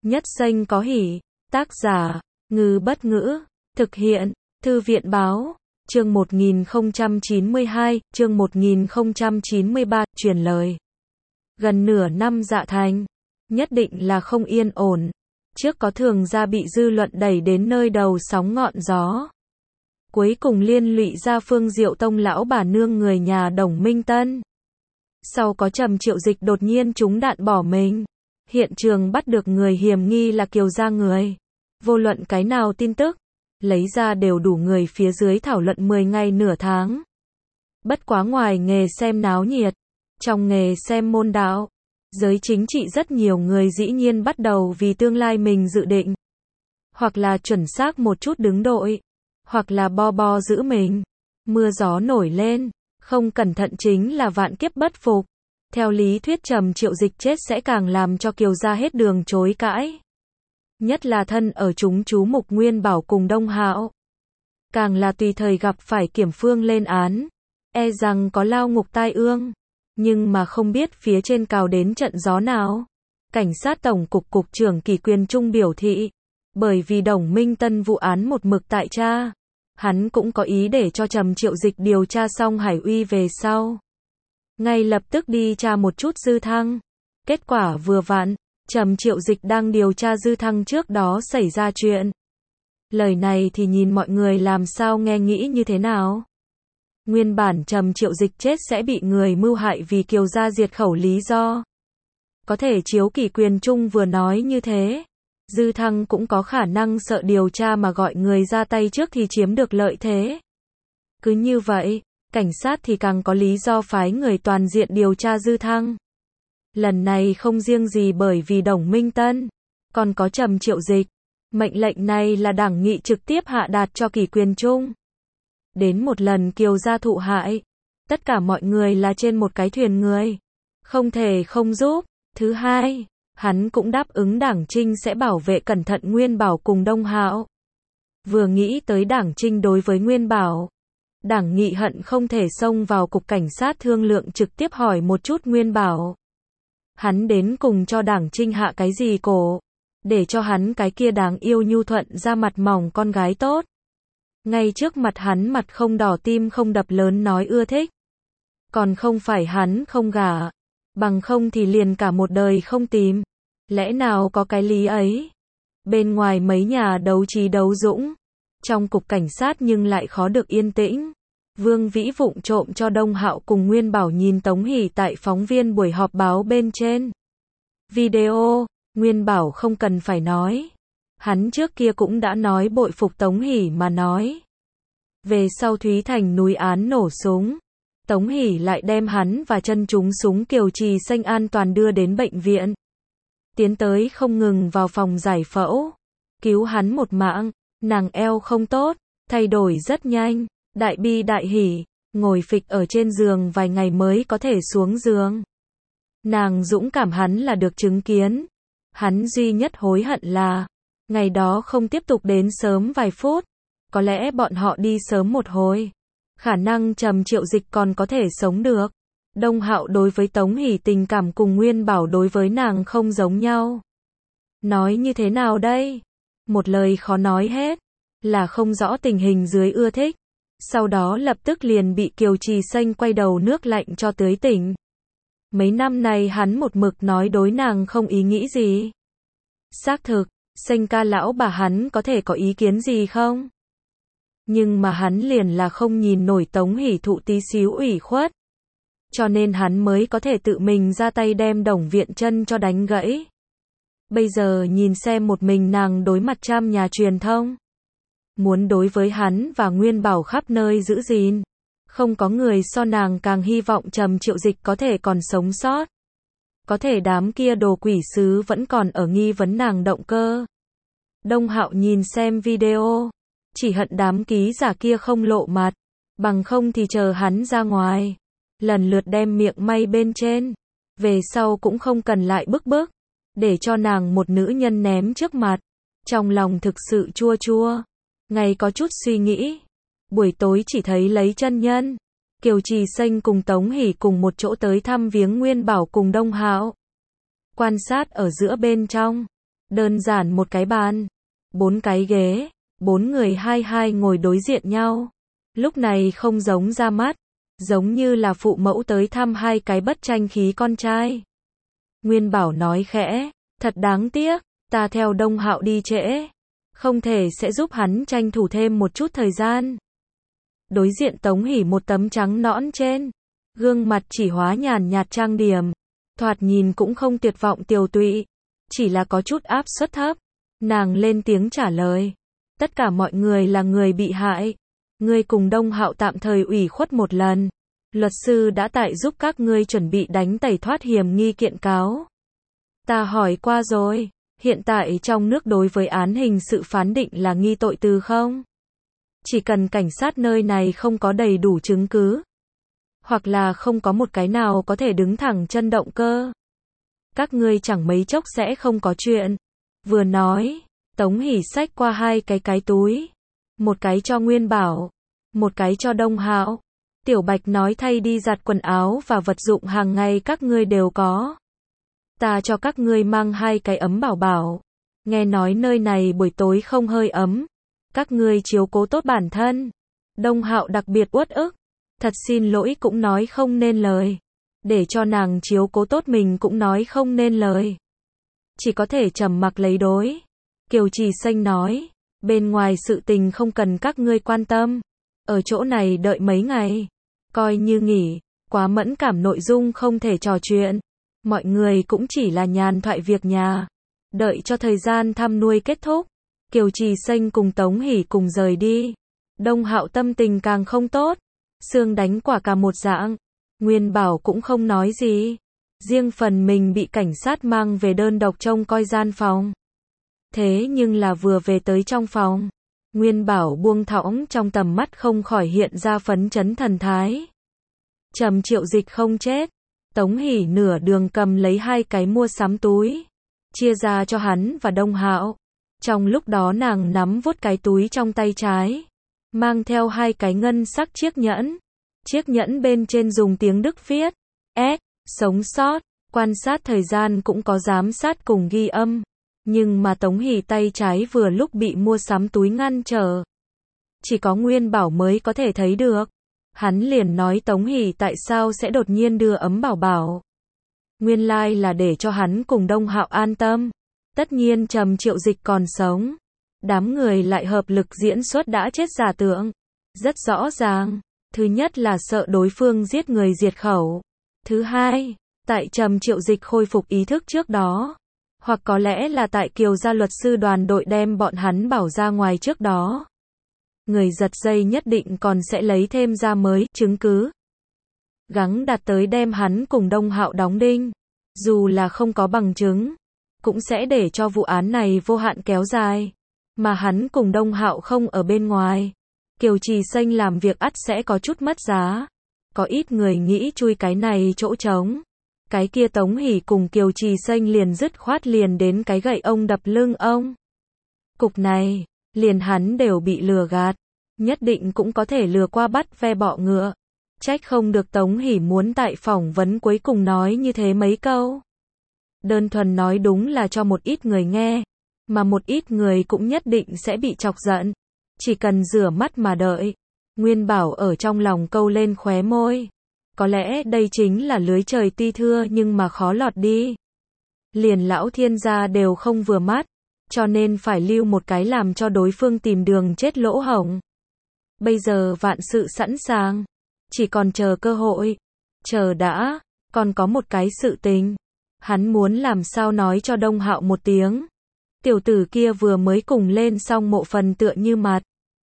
Nhất Xanh có hỉ. Tác giả, Ngư Bất Ngữ. Thực hiện, Thư viện Báo. Chương 1092, chương 1093, truyền lời. Gần nửa năm Dạ Thành, nhất định là không yên ổn. Trước có Thường gia bị dư luận đẩy đến nơi đầu sóng ngọn gió. Cuối cùng liên lụy ra Phương Diệu Tông lão bà nương người nhà Đồng Minh Tân. Sau có Trầm Triệu Dịch đột nhiên trúng đạn bỏ mình. Hiện trường bắt được người hiểm nghi là Kiều gia người. Vô luận cái nào tin tức lấy ra đều đủ người phía dưới thảo luận 10 ngày nửa tháng. Bất quá ngoài nghề xem náo nhiệt, trong nghề xem môn đạo, giới chính trị rất nhiều người dĩ nhiên bắt đầu vì tương lai mình dự định. Hoặc là chuẩn xác một chút đứng đội, hoặc là bo giữ mình. Mưa gió nổi lên, không cẩn thận chính là vạn kiếp bất phục. Theo lý thuyết Trầm Triệu Dịch chết sẽ càng làm cho Kiều gia hết đường chối cãi. Nhất là thân ở chúng chú mục Nguyên Bảo cùng Đông Hạo. Càng là tùy thời gặp phải kiểm phương lên án. E rằng có lao ngục tai ương. Nhưng mà không biết phía trên cào đến trận gió nào. Cảnh sát tổng cục cục trưởng Kỷ Quyền Trung biểu thị. Bởi vì Đồng Minh Tân vụ án một mực tại tra. Hắn cũng có ý để cho Trầm Triệu Dịch điều tra xong Hải Uy về sau. Ngay lập tức đi tra một chút Dư Thăng. Kết quả vừa vặn, Trầm Triệu Dịch đang điều tra Dư Thăng trước đó xảy ra chuyện. Lời này thì nhìn mọi người làm sao nghe nghĩ như thế nào. Nguyên bản Trầm Triệu Dịch chết sẽ bị người mưu hại vì Kiều gia diệt khẩu lý do. Có thể chiếu Kỷ Quyền Trung vừa nói như thế. Dư Thăng cũng có khả năng sợ điều tra mà gọi người ra tay trước thì chiếm được lợi thế. Cứ như vậy, cảnh sát thì càng có lý do phái người toàn diện điều tra Dư Thăng. Lần này không riêng gì bởi vì Đồng Minh Tân, còn có Trầm Triệu Dịch. Mệnh lệnh này là Đảng nghị trực tiếp hạ đạt cho Kỷ Quyền Trung. Đến một lần Kiều gia thụ hại, tất cả mọi người là trên một cái thuyền người. Không thể không giúp. Thứ hai, hắn cũng đáp ứng Đảng Trinh sẽ bảo vệ cẩn thận Nguyên Bảo cùng Đông Hạo. Vừa nghĩ tới Đảng Trinh đối với Nguyên Bảo, Đảng nghị hận không thể xông vào cục cảnh sát thương lượng trực tiếp hỏi một chút Nguyên Bảo. Hắn đến cùng cho Đảng Trinh hạ cái gì cổ, để cho hắn cái kia đáng yêu nhu thuận ra mặt mỏng con gái tốt. Ngay trước mặt hắn mặt không đỏ tim không đập lớn nói ưa thích. Còn không phải hắn không gả, bằng không thì liền cả một đời không tìm. Lẽ nào có cái lý ấy? Bên ngoài mấy nhà đấu trí đấu dũng, trong cục cảnh sát nhưng lại khó được yên tĩnh. Vương Vĩ vụng trộm cho Đông Hạo cùng Nguyên Bảo nhìn Tống Hỷ tại phóng viên buổi họp báo bên trên video. Nguyên Bảo không cần phải nói, hắn trước kia cũng đã nói bội phục Tống Hỷ mà nói. Về sau Thúy Thành núi án nổ súng, Tống Hỷ lại đem hắn và chân chúng súng Kiều Trì Xanh an toàn đưa đến bệnh viện. Tiến tới không ngừng vào phòng giải phẫu, cứu hắn một mạng. Nàng eo không tốt, thay đổi rất nhanh. Đại bi đại hỉ, ngồi phịch ở trên giường vài ngày mới có thể xuống giường. Nàng dũng cảm hắn là được chứng kiến. Hắn duy nhất hối hận là, ngày đó không tiếp tục đến sớm vài phút. Có lẽ bọn họ đi sớm một hồi, khả năng Trầm Triệu Dịch còn có thể sống được. Đông Hạo đối với Tống Hỷ tình cảm cùng Nguyên Bảo đối với nàng không giống nhau. Nói như thế nào đây? Một lời khó nói hết, là không rõ tình hình dưới ưa thích. Sau đó lập tức liền bị Kiều Trì Xanh quay đầu nước lạnh cho tưới tỉnh. Mấy năm này hắn một mực nói đối nàng không ý nghĩ gì. Xác thực, Xanh ca lão bà hắn có thể có ý kiến gì không? Nhưng mà hắn liền là không nhìn nổi Tống Hỷ thụ tí xíu ủy khuất. Cho nên hắn mới có thể tự mình ra tay đem Đồng Viện chân cho đánh gãy. Bây giờ nhìn xem một mình nàng đối mặt trăm nhà truyền thông. Muốn đối với hắn và Nguyên Bảo khắp nơi giữ gìn. Không có người so nàng càng hy vọng Trầm Triệu Dịch có thể còn sống sót. Có thể đám kia đồ quỷ sứ vẫn còn ở nghi vấn nàng động cơ. Đông Hạo nhìn xem video, chỉ hận đám ký giả kia không lộ mặt. Bằng không thì chờ hắn ra ngoài, lần lượt đem miệng may bên trên. Về sau cũng không cần lại bức, để cho nàng một nữ nhân ném trước mặt. Trong lòng thực sự chua chua. Ngày có chút suy nghĩ. Buổi tối chỉ thấy lấy chân nhân. Kiều Trì Xanh cùng Tống Hỷ cùng một chỗ tới thăm viếng Nguyên Bảo cùng Đông Hạo. Quan sát ở giữa bên trong. Đơn giản một cái bàn, 4 cái ghế, 4 người hai hai ngồi đối diện nhau. Lúc này không giống ra mắt, giống như là phụ mẫu tới thăm hai cái bất tranh khí con trai. Nguyên Bảo nói khẽ, thật đáng tiếc, ta theo Đông Hạo đi trễ, không thể sẽ giúp hắn tranh thủ thêm một chút thời gian. Đối diện Tống Hỷ một tấm trắng nõn trên, gương mặt chỉ hóa nhàn nhạt trang điểm, thoạt nhìn cũng không tuyệt vọng tiều tụy, chỉ là có chút áp suất thấp. Nàng lên tiếng trả lời, tất cả mọi người là người bị hại, ngươi cùng Đông Hạo tạm thời ủy khuất một lần, luật sư đã tại giúp các ngươi chuẩn bị đánh tẩy thoát hiểm nghi kiện cáo. Ta hỏi qua rồi, hiện tại trong nước đối với án hình sự phán định là nghi tội từ không? Chỉ cần cảnh sát nơi này không có đầy đủ chứng cứ, hoặc là không có một cái nào có thể đứng thẳng chân động cơ, các ngươi chẳng mấy chốc sẽ không có chuyện. Vừa nói, Tống Hỷ xách qua hai cái túi, một cái cho Nguyên Bảo, một cái cho Đông Hạo. Tiểu Bạch nói thay đi giặt quần áo và vật dụng hàng ngày các ngươi đều có. Ta cho các ngươi mang hai cái ấm bảo bảo. Nghe nói nơi này buổi tối không hơi ấm, các ngươi chiếu cố tốt bản thân. Đông Hạo đặc biệt uất ức, thật xin lỗi cũng nói không nên lời. Để cho nàng chiếu cố tốt mình cũng nói không nên lời. Chỉ có thể trầm mặc lấy đối. Kiều Trì Xanh nói, bên ngoài sự tình không cần các ngươi quan tâm. Ở chỗ này đợi mấy ngày, coi như nghỉ, quá mẫn cảm nội dung không thể trò chuyện. Mọi người cũng chỉ là nhàn thoại việc nhà. Đợi cho thời gian thăm nuôi kết thúc, Kiều Trì Xanh cùng Tống Hỷ cùng rời đi. Đông Hạo tâm tình càng không tốt, xương đánh quả cả một dạng. Nguyên Bảo cũng không nói gì. Riêng phần mình bị cảnh sát mang về đơn độc trông coi gian phòng. Thế nhưng là vừa về tới trong phòng, Nguyên Bảo buông thõng trong tầm mắt không khỏi hiện ra phấn chấn thần thái. Trầm Triệu Dịch không chết. Tống Hỷ nửa đường cầm lấy hai cái mua sắm túi, chia ra cho hắn và Đông Hạo. Trong lúc đó nàng nắm vuốt cái túi trong tay trái, mang theo hai cái ngân sắc chiếc nhẫn. Chiếc nhẫn bên trên dùng tiếng Đức viết S, sống sót, quan sát thời gian cũng có giám sát cùng ghi âm. Nhưng mà Tống Hỷ tay trái vừa lúc bị mua sắm túi ngăn trở. Chỉ có Nguyên Bảo mới có thể thấy được. Hắn liền nói Tống Hỷ tại sao sẽ đột nhiên đưa ấm bảo bảo. Nguyên lai là để cho hắn cùng Đông Hạo an tâm. Tất nhiên Trầm Triệu Dịch còn sống. Đám người lại hợp lực diễn xuất đã chết giả tượng. Rất rõ ràng. Thứ nhất là sợ đối phương giết người diệt khẩu. Thứ hai, tại Trầm Triệu Dịch khôi phục ý thức trước đó. Hoặc có lẽ là tại Kiều gia luật sư đoàn đội đem bọn hắn bảo ra ngoài trước đó. Người giật dây nhất định còn sẽ lấy thêm ra mới chứng cứ. Gắng đạt tới đem hắn cùng Đông Hạo đóng đinh. Dù là không có bằng chứng, cũng sẽ để cho vụ án này vô hạn kéo dài. Mà hắn cùng Đông Hạo không ở bên ngoài. Kiều Trì Xanh làm việc ắt sẽ có chút mất giá. Có ít người nghĩ chui cái này chỗ trống. Cái kia Tống Hỷ cùng Kiều Trì Xanh liền dứt khoát liền đến cái gậy ông đập lưng ông. Cục này, liền hắn đều bị lừa gạt. Nhất định cũng có thể lừa qua bắt ve bọ ngựa. Trách không được Tống Hỷ muốn tại phỏng vấn cuối cùng nói như thế mấy câu. Đơn thuần nói đúng là cho một ít người nghe. Mà một ít người cũng nhất định sẽ bị chọc giận. Chỉ cần rửa mắt mà đợi. Nguyên Bảo ở trong lòng câu lên khóe môi. Có lẽ đây chính là lưới trời ti thưa nhưng mà khó lọt đi. Liền lão thiên gia đều không vừa mắt. Cho nên phải lưu một cái làm cho đối phương tìm đường chết lỗ hổng. Bây giờ vạn sự sẵn sàng. Chỉ còn chờ cơ hội. Chờ đã. Còn có một cái sự tình. Hắn muốn làm sao nói cho Đông Hạo một tiếng. Tiểu tử kia vừa mới cùng lên xong mộ phần tựa như mặt.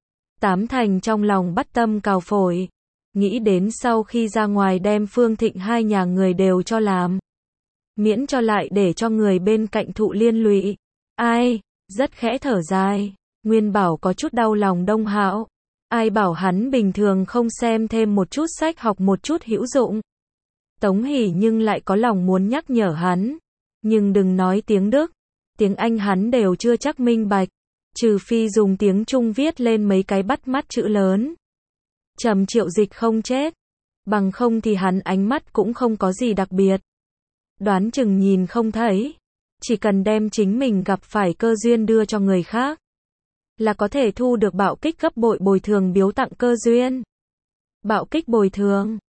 Tám thành trong lòng bắt tâm cào phổi. Nghĩ đến sau khi ra ngoài đem Phương Thịnh hai nhà người đều cho làm. Miễn cho lại để cho người bên cạnh thụ liên lụy. Ai, rất khẽ thở dài. Nguyên Bảo có chút đau lòng Đông Hạo. Ai bảo hắn bình thường không xem thêm một chút sách học một chút hữu dụng. Tống Hỷ nhưng lại có lòng muốn nhắc nhở hắn. Nhưng đừng nói tiếng Đức. Tiếng Anh hắn đều chưa chắc minh bạch. Trừ phi dùng tiếng Trung viết lên mấy cái bắt mắt chữ lớn. Trầm Triệu Dịch không chết. Bằng không thì hắn ánh mắt cũng không có gì đặc biệt. Đoán chừng nhìn không thấy. Chỉ cần đem chính mình gặp phải cơ duyên đưa cho người khác, là có thể thu được bạo kích gấp bội bồi thường biếu tặng cơ duyên. Bạo kích bồi thường.